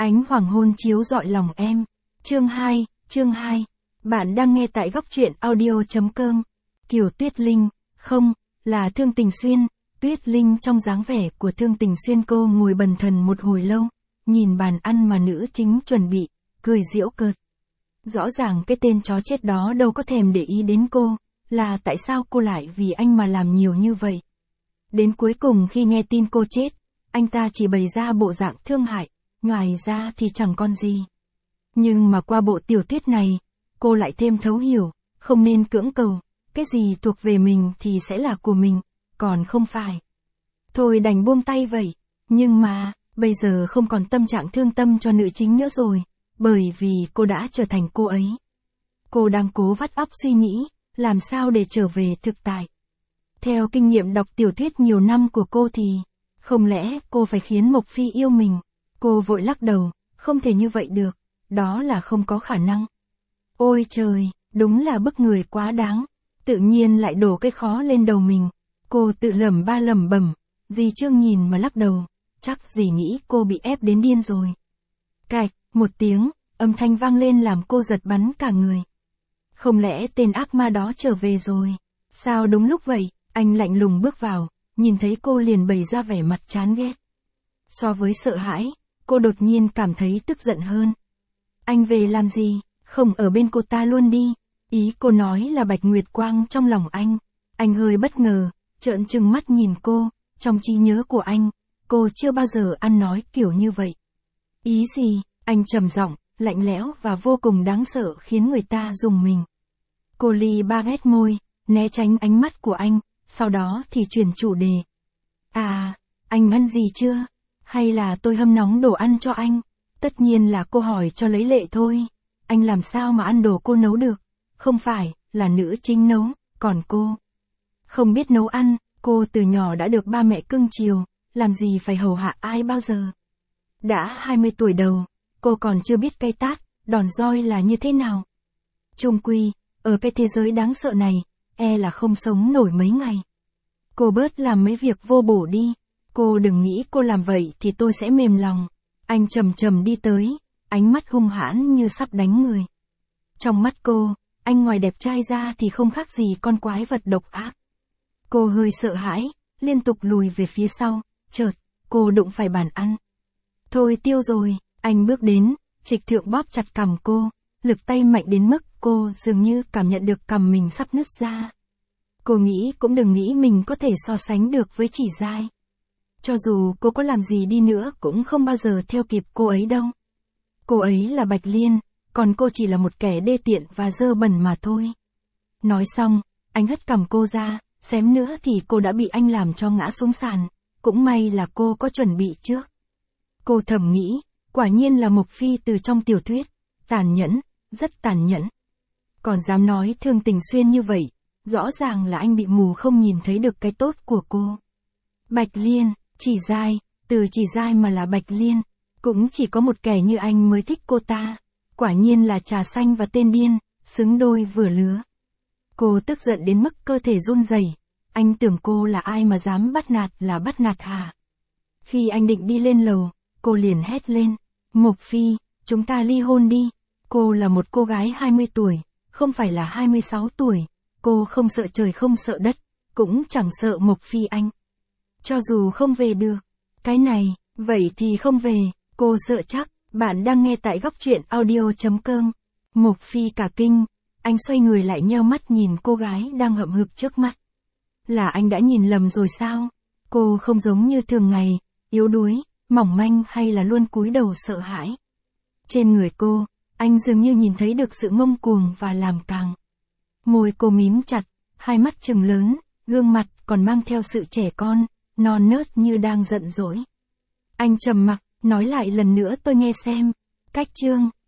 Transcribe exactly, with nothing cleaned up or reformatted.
Ánh hoàng hôn chiếu rọi lòng em. Chương hai, chương hai. Bạn đang nghe tại góc truyện audio chấm com. Kiều Tuyết Linh, không, là Thương Tình Xuyên. Tuyết Linh trong dáng vẻ của Thương Tình Xuyên, cô ngồi bần thần một hồi lâu, nhìn bàn ăn mà nữ chính chuẩn bị, cười giễu cợt. Rõ ràng cái tên chó chết đó đâu có thèm để ý đến cô, là tại sao cô lại vì anh mà làm nhiều như vậy. Đến cuối cùng khi nghe tin cô chết, anh ta chỉ bày ra bộ dạng thương hại, ngoài ra thì chẳng còn gì. Nhưng mà qua bộ tiểu thuyết này, cô lại thêm thấu hiểu, không nên cưỡng cầu, cái gì thuộc về mình thì sẽ là của mình, còn không phải. Thôi đành buông tay vậy, nhưng mà, bây giờ không còn tâm trạng thương tâm cho nữ chính nữa rồi, bởi vì cô đã trở thành cô ấy. Cô đang cố vắt óc suy nghĩ, làm sao để trở về thực tại. Theo kinh nghiệm đọc tiểu thuyết nhiều năm của cô thì, không lẽ cô phải khiến Mộc Phi yêu mình? Cô vội lắc đầu, không thể như vậy được, đó là không có khả năng. Ôi trời, đúng là bức người quá đáng, tự nhiên lại đổ cái khó lên đầu mình. Cô tự lẩm ba lẩm bẩm, dì Trương nhìn mà lắc đầu, chắc dì nghĩ cô bị ép đến điên rồi. Cạch, một tiếng, âm thanh vang lên làm cô giật bắn cả người. Không lẽ tên ác ma đó trở về rồi? Sao đúng lúc vậy? Anh lạnh lùng bước vào, nhìn thấy cô liền bày ra vẻ mặt chán ghét. So với sợ hãi, cô đột nhiên cảm thấy tức giận hơn. Anh về làm gì, không ở bên cô ta luôn đi. Ý cô nói là Bạch Nguyệt Quang trong lòng anh. Anh hơi bất ngờ, trợn trừng mắt nhìn cô, trong trí nhớ của anh, cô chưa bao giờ ăn nói kiểu như vậy. Ý gì? Anh trầm giọng, lạnh lẽo và vô cùng đáng sợ khiến người ta rùng mình. Cô ly ba ghét môi, né tránh ánh mắt của anh, sau đó thì chuyển chủ đề. À, anh ăn gì chưa? Hay là tôi hâm nóng đồ ăn cho anh? Tất nhiên là cô hỏi cho lấy lệ thôi. Anh làm sao mà ăn đồ cô nấu được? Không phải, là nữ chính nấu, còn cô không biết nấu ăn, cô từ nhỏ đã được ba mẹ cưng chiều, làm gì phải hầu hạ ai bao giờ. Đã hai mươi tuổi đầu, cô còn chưa biết cay tát, đòn roi là như thế nào. Chung quy, ở cái thế giới đáng sợ này, e là không sống nổi mấy ngày. Cô bớt làm mấy việc vô bổ đi, cô đừng nghĩ cô làm vậy thì tôi sẽ mềm lòng. Anh trầm trầm đi tới, ánh mắt hung hãn như sắp đánh người. Trong mắt cô, anh ngoài đẹp trai ra thì không khác gì con quái vật độc ác. Cô hơi sợ hãi, liên tục lùi về phía sau, chợt, cô đụng phải bàn ăn. Thôi tiêu rồi, anh bước đến, trịch thượng bóp chặt cằm cô, lực tay mạnh đến mức cô dường như cảm nhận được cằm mình sắp nứt ra. Cô nghĩ cũng đừng nghĩ mình có thể so sánh được với Chỉ Giai. Cho dù cô có làm gì đi nữa cũng không bao giờ theo kịp cô ấy đâu. Cô ấy là Bạch Liên, còn cô chỉ là một kẻ đê tiện và dơ bẩn mà thôi. Nói xong, anh hất cằm cô ra, xém nữa thì cô đã bị anh làm cho ngã xuống sàn, cũng may là cô có chuẩn bị trước. Cô thầm nghĩ, quả nhiên là Mộc Phi từ trong tiểu thuyết, tàn nhẫn, rất tàn nhẫn. Còn dám nói Thương Tình Xuyên như vậy, rõ ràng là anh bị mù không nhìn thấy được cái tốt của cô. Bạch Liên, Chỉ Giai, từ Chỉ Giai mà là Bạch Liên, cũng chỉ có một kẻ như anh mới thích cô ta. Quả nhiên là trà xanh và tên điên, xứng đôi vừa lứa. Cô tức giận đến mức cơ thể run rẩy. Anh tưởng cô là ai mà dám bắt nạt là bắt nạt hả? Khi anh định đi lên lầu, cô liền hét lên. Mộc Phi, chúng ta ly hôn đi. Cô là một cô gái hai mươi tuổi, không phải là hai mươi sáu tuổi. Cô không sợ trời không sợ đất, cũng chẳng sợ Mộc Phi anh. Cho dù không về được, cái này, vậy thì không về, cô sợ chắc. Bạn đang nghe tại góc truyện audio chấm com. Mộc Phi cả kinh, anh xoay người lại nheo mắt nhìn cô gái đang hậm hực trước mắt. Là anh đã nhìn lầm rồi sao? Cô không giống như thường ngày, yếu đuối, mỏng manh hay là luôn cúi đầu sợ hãi. Trên người cô, anh dường như nhìn thấy được sự ngông cuồng và làm càng. Môi cô mím chặt, hai mắt trừng lớn, gương mặt còn mang theo sự trẻ con, non nớt như đang giận dỗi. Anh trầm mặc, nói lại lần nữa tôi nghe xem. Cách chương